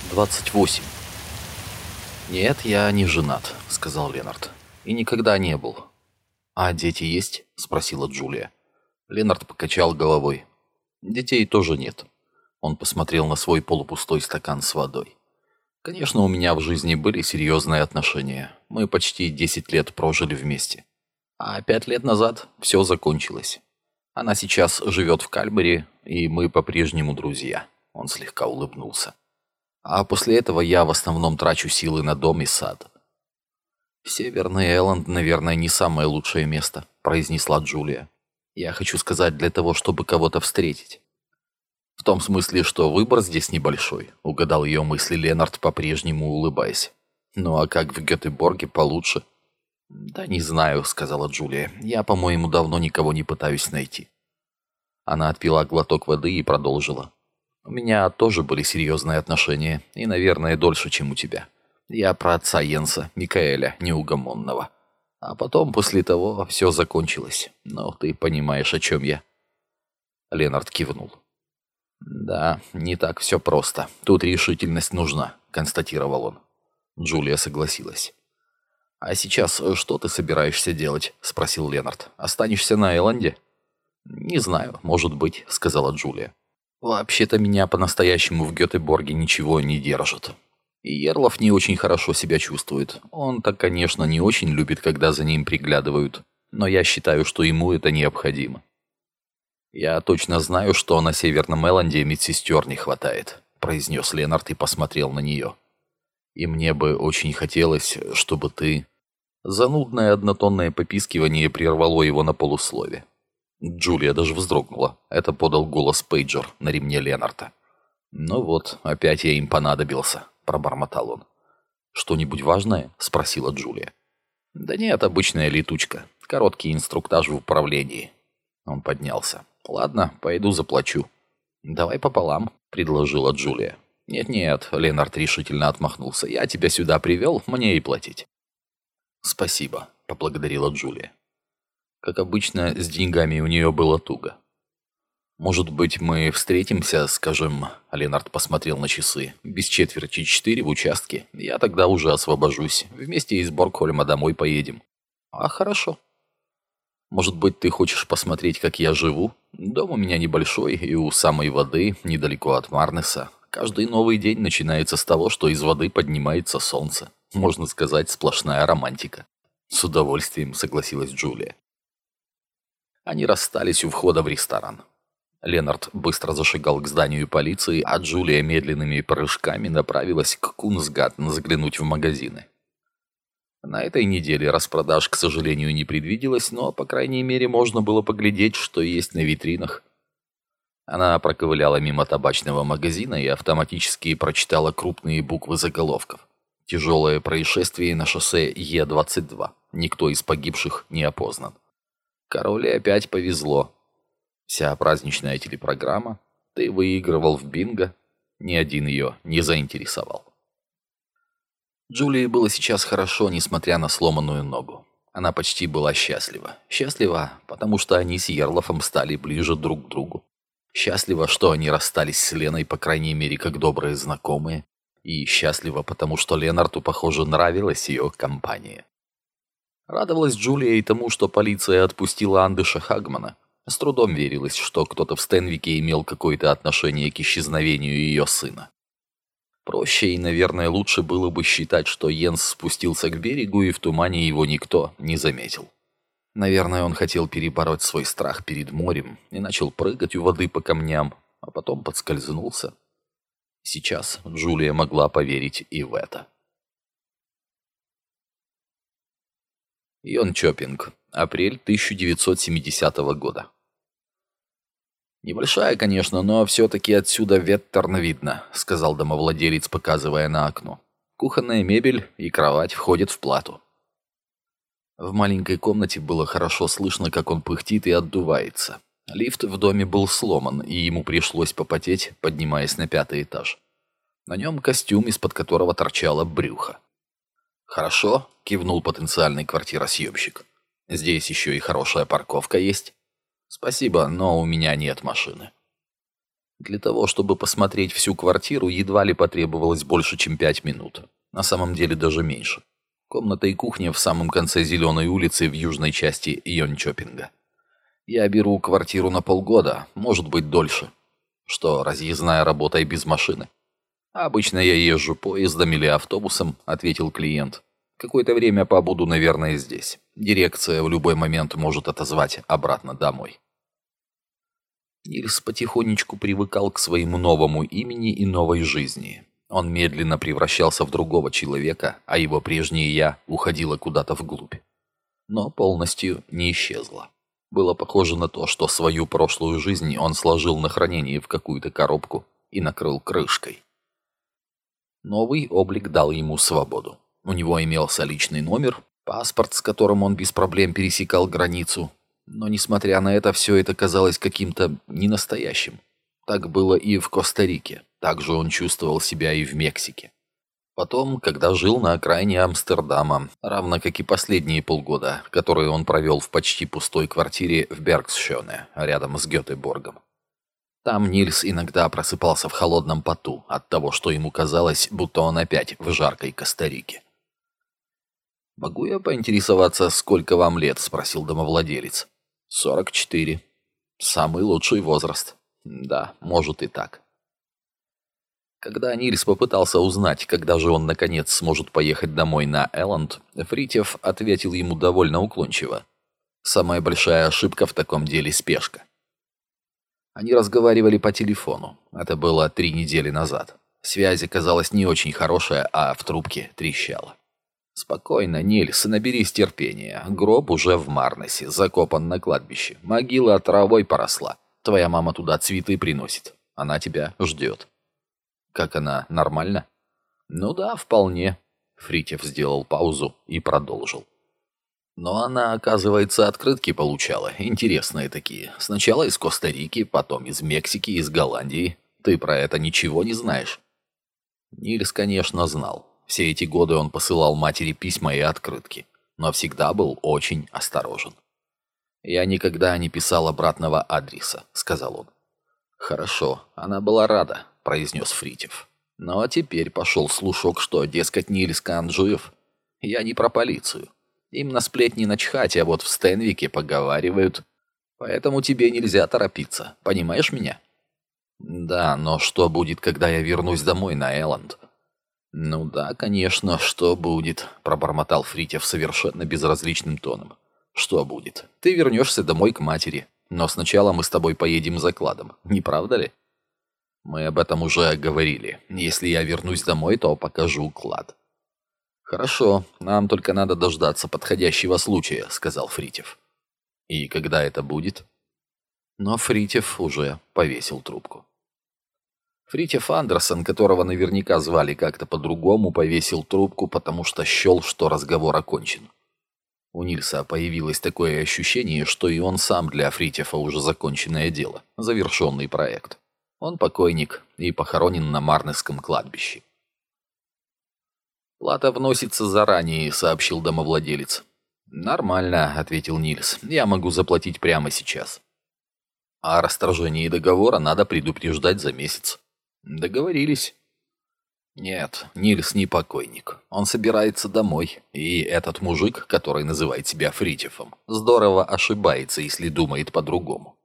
28. «Нет, я не женат», — сказал Ленард. «И никогда не был». «А дети есть?» — спросила Джулия. Ленард покачал головой. «Детей тоже нет». Он посмотрел на свой полупустой стакан с водой. «Конечно, у меня в жизни были серьезные отношения. Мы почти 10 лет прожили вместе. А 5 лет назад все закончилось. Она сейчас живет в Кальбери, и мы по-прежнему друзья». Он слегка улыбнулся. «А после этого я в основном трачу силы на дом и сад». «Северный Элленд, наверное, не самое лучшее место», — произнесла Джулия. «Я хочу сказать, для того, чтобы кого-то встретить». «В том смысле, что выбор здесь небольшой», — угадал ее мысли Ленард, по-прежнему улыбаясь. «Ну а как в Гетеборге получше?» «Да не знаю», — сказала Джулия. «Я, по-моему, давно никого не пытаюсь найти». Она отпила глоток воды и продолжила. «У меня тоже были серьезные отношения, и, наверное, дольше, чем у тебя. Я про отца Йенса, Микаэля, неугомонного. А потом, после того, все закончилось. Но ты понимаешь, о чем я». Ленард кивнул. «Да, не так все просто. Тут решительность нужна», — констатировал он. Джулия согласилась. «А сейчас что ты собираешься делать?» — спросил Ленард. «Останешься на Элленде?» «Не знаю, может быть», — сказала Джулия. «Вообще-то меня по-настоящему в Гетеборге ничего не держит. И Ерлов не очень хорошо себя чувствует. Он-то, конечно, не очень любит, когда за ним приглядывают, но я считаю, что ему это необходимо. Я точно знаю, что на Северном Элленде медсестер не хватает», — произнес Ленард и посмотрел на нее. «И мне бы очень хотелось, чтобы ты...» Занудное однотонное попискивание прервало его на полуслове. Джулия даже вздрогнула. Это подал голос пейджер на ремне Ленарда. «Ну вот, опять я им понадобился», — пробормотал он. «Что-нибудь важное?» — спросила Джулия. «Да нет, обычная летучка. Короткий инструктаж в управлении». Он поднялся. «Ладно, пойду заплачу». «Давай пополам», — предложила Джулия. «Нет-нет», — Ленард решительно отмахнулся. «Я тебя сюда привел, мне и платить». «Спасибо», — поблагодарила Джулия. Как обычно, с деньгами у нее было туго. «Может быть, мы встретимся, скажем...» Ленард посмотрел на часы. «Без четверти 4 в участке. Я тогда уже освобожусь. Вместе из Боргхольма домой поедем». «А, хорошо». «Может быть, ты хочешь посмотреть, как я живу? Дом у меня небольшой и у самой воды, недалеко от Марнеса. Каждый новый день начинается с того, что из воды поднимается солнце. Можно сказать, сплошная романтика». «С удовольствием», — согласилась Джулия. Они расстались у входа в ресторан. Ленард быстро зашагал к зданию полиции, а Джулия медленными прыжками направилась к Кунсгаттен заглянуть в магазины. На этой неделе распродаж, к сожалению, не предвиделось, но, по крайней мере, можно было поглядеть, что есть на витринах. Она проковыляла мимо табачного магазина и автоматически прочитала крупные буквы заголовков. «Тяжелое происшествие на шоссе Е-22. Никто из погибших не опознан». Короле опять повезло. Вся праздничная телепрограмма. Ты выигрывал в бинго. Ни один ее не заинтересовал. Джулии было сейчас хорошо, несмотря на сломанную ногу. Она почти была счастлива. Счастлива, потому что они с Ерлофом стали ближе друг к другу. Счастлива, что они расстались с Леной, по крайней мере, как добрые знакомые. И счастлива, потому что Ленарту, похоже, нравилась ее компания. Радовалась Джулия и тому, что полиция отпустила Андыша Хагмана. С трудом верилось, что кто-то в Стенвике имел какое-то отношение к исчезновению ее сына. Проще и, наверное, лучше было бы считать, что Йенс спустился к берегу, и в тумане его никто не заметил. Наверное, он хотел перебороть свой страх перед морем и начал прыгать у воды по камням, а потом подскользнулся. Сейчас Джулия могла поверить и в это. Йончопинг. Апрель 1970 года. «Небольшая, конечно, но все-таки отсюда веттерно видно», — сказал домовладелец, показывая на окно. «Кухонная мебель и кровать входят в плату». В маленькой комнате было хорошо слышно, как он пыхтит и отдувается. Лифт в доме был сломан, и ему пришлось попотеть, поднимаясь на 5-й этаж. На нем костюм, из-под которого торчало брюхо. «Хорошо», — кивнул потенциальный квартиросъемщик. «Здесь еще и хорошая парковка есть». «Спасибо, но у меня нет машины». Для того, чтобы посмотреть всю квартиру, едва ли потребовалось больше, чем 5 минут. На самом деле даже меньше. Комната и кухня в самом конце Зеленой улицы в южной части Йончопинга. Я беру квартиру на полгода, может быть дольше. Что, разъездная работа и без машины? Обычно я езжу поездом или автобусом, ответил клиент. Какое-то время побуду, наверное, здесь. Дирекция в любой момент может отозвать обратно домой. Нильс потихонечку привыкал к своему новому имени и новой жизни. Он медленно превращался в другого человека, а его прежнее «я» уходило куда-то вглубь. Но полностью не исчезло. Было похоже на то, что свою прошлую жизнь он сложил на хранение в какую-то коробку и накрыл крышкой. Новый облик дал ему свободу. У него имелся личный номер, паспорт, с которым он без проблем пересекал границу. Но, несмотря на это, все это казалось каким-то ненастоящим. Так было и в Коста-Рике, так же он чувствовал себя и в Мексике. Потом, когда жил на окраине Амстердама, равно как и последние полгода, которые он провел в почти пустой квартире в Бергсшёне, рядом с Гётеборгом. Там Нильс иногда просыпался в холодном поту от того, что ему казалось, будто он опять в жаркой Коста-Рике. «Могу я поинтересоваться, сколько вам лет?» – спросил домовладелец. 44. Самый лучший возраст. Да, может и так. Когда Нильс попытался узнать, когда же он наконец сможет поехать домой на Элланд, Фритьев ответил ему довольно уклончиво. Самая большая ошибка в таком деле – спешка. Они разговаривали по телефону. Это было 3 недели назад. Связь оказалась не очень хорошая, а в трубке трещала. «Спокойно, Нильс, наберись терпения. Гроб уже в Марнесе, закопан на кладбище. Могила травой поросла. Твоя мама туда цветы приносит. Она тебя ждет». «Как она, нормально?» «Ну да, вполне». Фритьев сделал паузу и продолжил. «Но она, оказывается, открытки получала. Интересные такие. Сначала из Коста-Рики, потом из Мексики, из Голландии. Ты про это ничего не знаешь?» Нильс, конечно, знал. Все эти годы он посылал матери письма и открытки, но всегда был очень осторожен. «Я никогда не писал обратного адреса», — сказал он. «Хорошо, она была рада», — произнес Фритьев. «Но теперь пошел слушок, что, дескать, Нильс Кан жив. Я не про полицию. Им на сплетни начхать, а вот в Стенвике поговаривают. Поэтому тебе нельзя торопиться, понимаешь меня?» «Да, но что будет, когда я вернусь домой на Элланд?» «Ну да, конечно, что будет», — пробормотал Фритьев совершенно безразличным тоном. «Что будет? Ты вернешься домой к матери, но сначала мы с тобой поедем за кладом, не правда ли?» «Мы об этом уже говорили. Если я вернусь домой, то покажу клад». «Хорошо, нам только надо дождаться подходящего случая», — сказал Фритьев. «И когда это будет?» Но Фритьев уже повесил трубку. Фритьев Андерсон, которого наверняка звали как-то по-другому, повесил трубку, потому что счел, что разговор окончен. У Нильса появилось такое ощущение, что и он сам для Фритьефа уже законченное дело, завершенный проект. Он покойник и похоронен на Марнесском кладбище. «Плата вносится заранее», — сообщил домовладелец. «Нормально», — ответил Нильс. «Я могу заплатить прямо сейчас». «О расторжении договора надо предупреждать за месяц». «Договорились». «Нет, Нильс не покойник. Он собирается домой. И этот мужик, который называет себя Фритьефом, здорово ошибается, если думает по-другому.